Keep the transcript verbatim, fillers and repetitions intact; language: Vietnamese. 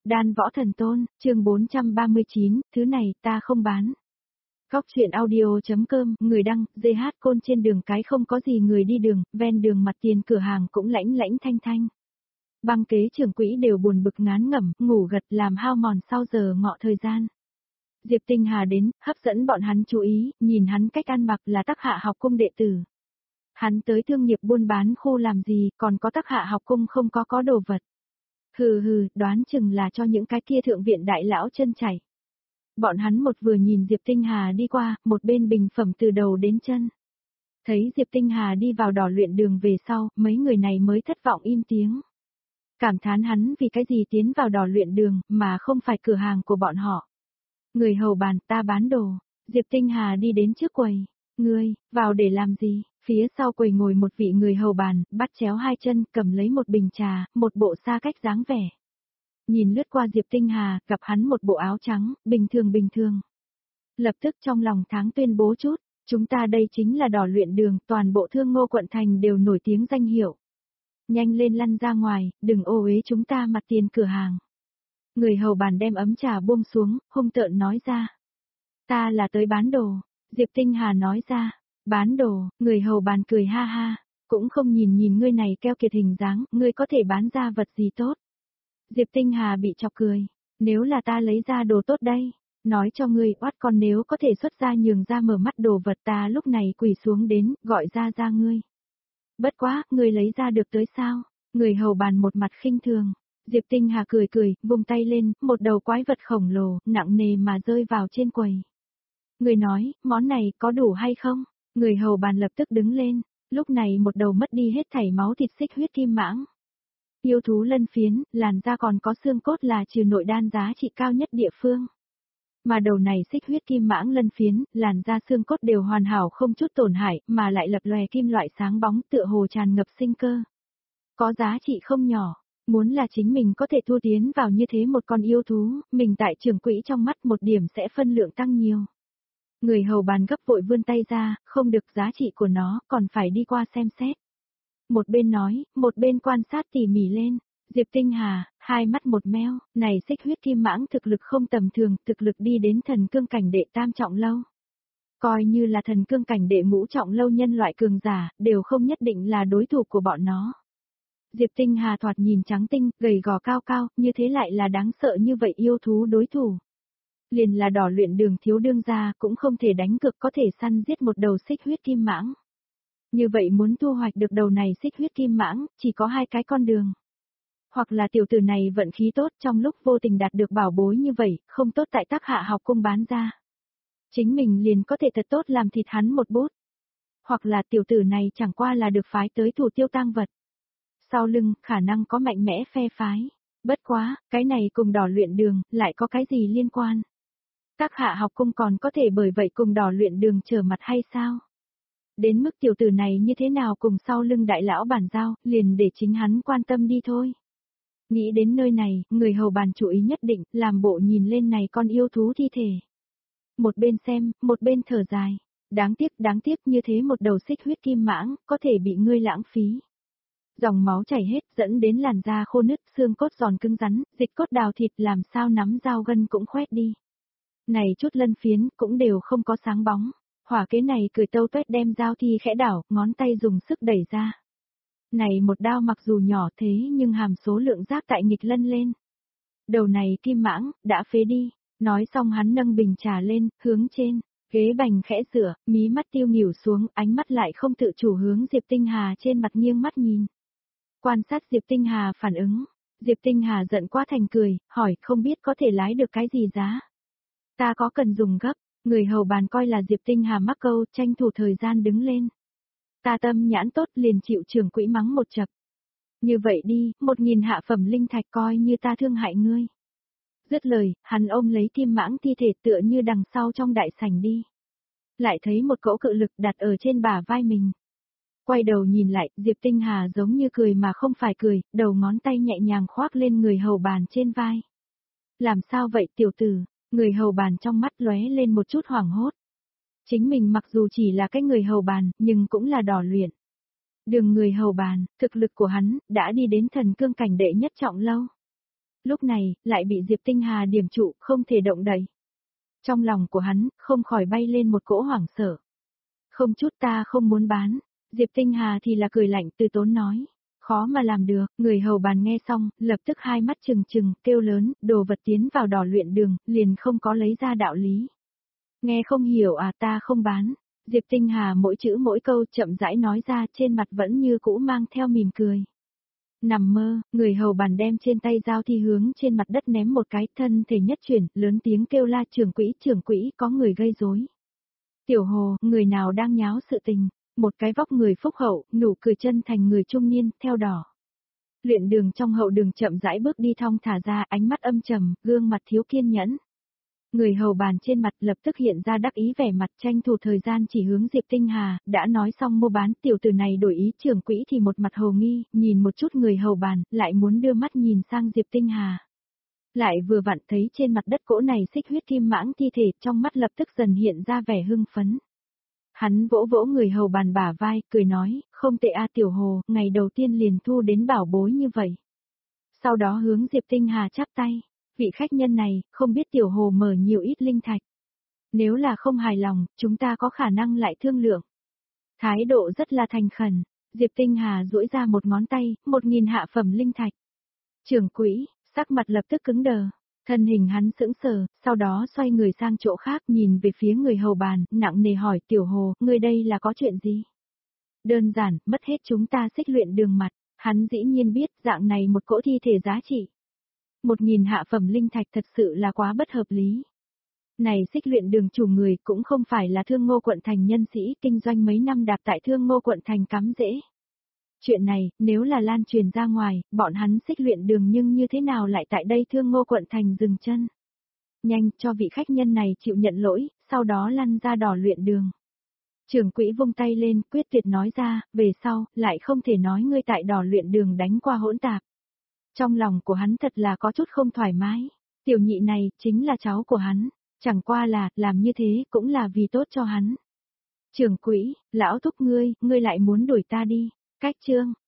Đan Võ Thần Tôn, chương bốn trăm ba mươi chín, thứ này ta không bán. Góc truyện audio.com, người đăng, giê hát Côn. Trên đường cái không có gì người đi đường, ven đường mặt tiền cửa hàng cũng lãnh lãnh thanh thanh. Băng kế trưởng quỹ đều buồn bực ngán ngẩm, ngủ gật làm hao mòn sau giờ ngọ thời gian. Diệp Tinh Hà đến, hấp dẫn bọn hắn chú ý, nhìn hắn cách ăn mặc là Tắc Hạ học cung đệ tử. Hắn tới thương nghiệp buôn bán khu làm gì, còn có Tắc Hạ học cung không có có đồ vật. Hừ hừ, đoán chừng là cho những cái kia thượng viện đại lão chân chảy. Bọn hắn một vừa nhìn Diệp Tinh Hà đi qua, một bên bình phẩm từ đầu đến chân. Thấy Diệp Tinh Hà đi vào đỏ luyện đường về sau, mấy người này mới thất vọng im tiếng. Cảm thán hắn vì cái gì tiến vào đỏ luyện đường, mà không phải cửa hàng của bọn họ. Người hầu bàn, ta bán đồ. Diệp Tinh Hà đi đến trước quầy. Ngươi, vào để làm gì? Phía sau quầy ngồi một vị người hầu bàn, bắt chéo hai chân, cầm lấy một bình trà, một bộ xa cách dáng vẻ. Nhìn lướt qua Diệp Tinh Hà, gặp hắn một bộ áo trắng, bình thường bình thường. Lập tức trong lòng tháng tuyên bố chút, chúng ta đây chính là đỏ luyện đường, toàn bộ Thương Ngô quận thành đều nổi tiếng danh hiệu. Nhanh lên lăn ra ngoài, đừng ô uế chúng ta mặt tiền cửa hàng. Người hầu bàn đem ấm trà buông xuống, hung tợn nói ra. Ta là tới bán đồ, Diệp Tinh Hà nói ra. Bán đồ, người hầu bàn cười ha ha, cũng không nhìn nhìn ngươi này keo kiệt hình dáng, ngươi có thể bán ra vật gì tốt. Diệp Tinh Hà bị chọc cười, nếu là ta lấy ra đồ tốt đây, nói cho ngươi oát con nếu có thể xuất ra nhường ra mở mắt đồ vật ta lúc này quỳ xuống đến, gọi ra ra ngươi. Bất quá, ngươi lấy ra được tới sao? Người hầu bàn một mặt khinh thường. Diệp Tinh Hà cười cười, vung tay lên, một đầu quái vật khổng lồ, nặng nề mà rơi vào trên quầy. Người nói, món này có đủ hay không? Người hầu bàn lập tức đứng lên, lúc này một đầu mất đi hết thảy máu thịt xích huyết kim mãng. Yêu thú lân phiến, làn da còn có xương cốt là trừ nội đan giá trị cao nhất địa phương. Mà đầu này xích huyết kim mãng lân phiến, làn da xương cốt đều hoàn hảo không chút tổn hại, mà lại lập lòe kim loại sáng bóng tựa hồ tràn ngập sinh cơ. Có giá trị không nhỏ, muốn là chính mình có thể thua tiến vào như thế một con yêu thú, mình tại trưởng quỹ trong mắt một điểm sẽ phân lượng tăng nhiều. Người hầu bàn gấp vội vươn tay ra, không được giá trị của nó, còn phải đi qua xem xét. Một bên nói, một bên quan sát tỉ mỉ lên. Diệp Tinh Hà, hai mắt một meo, này xích huyết kim mãng thực lực không tầm thường, thực lực đi đến thần cương cảnh đệ tam trọng lâu. Coi như là thần cương cảnh đệ ngũ trọng lâu nhân loại cường giả, đều không nhất định là đối thủ của bọn nó. Diệp Tinh Hà thoạt nhìn trắng tinh, gầy gò cao cao, như thế lại là đáng sợ như vậy yêu thú đối thủ. Liền là đỏ luyện đường thiếu đương gia cũng không thể đánh cực có thể săn giết một đầu xích huyết kim mãng. Như vậy muốn thu hoạch được đầu này xích huyết kim mãng, chỉ có hai cái con đường. Hoặc là tiểu tử này vận khí tốt trong lúc vô tình đạt được bảo bối như vậy, không tốt tại Tắc Hạ học cung bán ra. Chính mình liền có thể thật tốt làm thịt hắn một bút. Hoặc là tiểu tử này chẳng qua là được phái tới thủ tiêu tang vật. Sau lưng, khả năng có mạnh mẽ phe phái. Bất quá, cái này cùng đỏ luyện đường, lại có cái gì liên quan? Tắc Hạ học cung còn có thể bởi vậy cùng đỏ luyện đường trở mặt hay sao? Đến mức tiểu tử này như thế nào cùng sau lưng đại lão bản giao, liền để chính hắn quan tâm đi thôi. Nghĩ đến nơi này, người hầu bàn chú ý nhất định, làm bộ nhìn lên này con yêu thú thi thể. Một bên xem, một bên thở dài. Đáng tiếc, đáng tiếc như thế một đầu xích huyết kim mãng, có thể bị ngươi lãng phí. Dòng máu chảy hết, dẫn đến làn da khô nứt, xương cốt giòn cứng rắn, dịch cốt đào thịt làm sao nắm dao gân cũng khoét đi. Này chút lân phiến, cũng đều không có sáng bóng. Hỏa kế này cười tâu tuét đem dao thi khẽ đảo, ngón tay dùng sức đẩy ra. Này một đao mặc dù nhỏ thế nhưng hàm số lượng rác tại nghịch lân lên. Đầu này kim mãng, đã phế đi. Nói xong hắn nâng bình trà lên, hướng trên. Ghế bành khẽ rửa, mí mắt tiêu nghỉu xuống, ánh mắt lại không tự chủ hướng Diệp Tinh Hà trên mặt nghiêng mắt nhìn. Quan sát Diệp Tinh Hà phản ứng. Diệp Tinh Hà giận quá thành cười, hỏi không biết có thể lái được cái gì giá. Ta có cần dùng gấp. Người hầu bàn coi là Diệp Tinh Hà mắc câu, tranh thủ thời gian đứng lên. Ta tâm nhãn tốt liền chịu trưởng quỹ mắng một chập. Như vậy đi, một nghìn hạ phẩm linh thạch coi như ta thương hại ngươi. Dứt lời, hắn ôm lấy kim mãng thi thể tựa như đằng sau trong đại sảnh đi. Lại thấy một cỗ cự lực đặt ở trên bả vai mình. Quay đầu nhìn lại, Diệp Tinh Hà giống như cười mà không phải cười, đầu ngón tay nhẹ nhàng khoác lên người hầu bàn trên vai. Làm sao vậy tiểu tử? Người hầu bàn trong mắt lóe lên một chút hoảng hốt. Chính mình mặc dù chỉ là cái người hầu bàn, nhưng cũng là đỏ luyện. Đường người hầu bàn, thực lực của hắn, đã đi đến thần cương cảnh đệ nhất trọng lâu. Lúc này, lại bị Diệp Tinh Hà điểm trụ, không thể động đậy. Trong lòng của hắn, không khỏi bay lên một cỗ hoảng sợ. Không chút ta không muốn bán. Diệp Tinh Hà thì là cười lạnh từ tốn nói. Khó mà làm được, người hầu bàn nghe xong, lập tức hai mắt trừng trừng, kêu lớn, đồ vật tiến vào đỏ luyện đường, liền không có lấy ra đạo lý. Nghe không hiểu à, ta không bán. Diệp Tinh Hà mỗi chữ mỗi câu chậm rãi nói ra, trên mặt vẫn như cũ mang theo mỉm cười. Nằm mơ, người hầu bàn đem trên tay dao thi hướng trên mặt đất ném một cái, thân thể nhất chuyển, lớn tiếng kêu la, trưởng quỹ, trưởng quỹ, có người gây rối. Tiểu Hồ, người nào đang nháo sự tình? Một cái vóc người phúc hậu, nụ cười chân thành người trung niên, theo đỏ. Luyện đường trong hậu đường chậm rãi bước đi thong thả ra, ánh mắt âm trầm, gương mặt thiếu kiên nhẫn. Người hầu bàn trên mặt lập tức hiện ra đắc ý vẻ mặt, tranh thủ thời gian chỉ hướng Diệp Tinh Hà, đã nói xong mua bán, tiểu tử này đổi ý, trưởng quỹ thì một mặt hồ nghi, nhìn một chút người hầu bàn, lại muốn đưa mắt nhìn sang Diệp Tinh Hà. Lại vừa vặn thấy trên mặt đất cỗ này xích huyết kim mãng thi thể, trong mắt lập tức dần hiện ra vẻ hưng phấn. Hắn vỗ vỗ người hầu bàn bả vai, cười nói, không tệ a Tiểu Hồ, ngày đầu tiên liền thu đến bảo bối như vậy. Sau đó hướng Diệp Tinh Hà chắp tay, vị khách nhân này, không biết Tiểu Hồ mở nhiều ít linh thạch. Nếu là không hài lòng, chúng ta có khả năng lại thương lượng. Thái độ rất là thành khẩn, Diệp Tinh Hà duỗi ra một ngón tay, một nghìn hạ phẩm linh thạch. Trưởng quỹ, sắc mặt lập tức cứng đờ. Thân hình hắn sững sờ, sau đó xoay người sang chỗ khác nhìn về phía người hầu bàn, nặng nề hỏi Tiểu Hồ, ngươi đây là có chuyện gì? Đơn giản, mất hết chúng ta xích luyện đường mặt, hắn dĩ nhiên biết dạng này một cỗ thi thể giá trị. Một nghìn hạ phẩm linh thạch thật sự là quá bất hợp lý. Này xích luyện đường chủ người cũng không phải là Thương Ngô quận thành nhân sĩ kinh doanh mấy năm đạp tại Thương Ngô quận thành cắm rễ. Chuyện này, nếu là lan truyền ra ngoài, bọn hắn xích luyện đường nhưng như thế nào lại tại đây Thương Ngô quận thành dừng chân. Nhanh, cho vị khách nhân này chịu nhận lỗi, sau đó lăn ra đỏ luyện đường. Trưởng quỹ vung tay lên, quyết tuyệt nói ra, về sau, lại không thể nói ngươi tại đỏ luyện đường đánh qua hỗn tạp. Trong lòng của hắn thật là có chút không thoải mái. Tiểu nhị này, chính là cháu của hắn. Chẳng qua là, làm như thế, cũng là vì tốt cho hắn. Trưởng quỹ, lão thúc ngươi, ngươi lại muốn đuổi ta đi. Cách chương,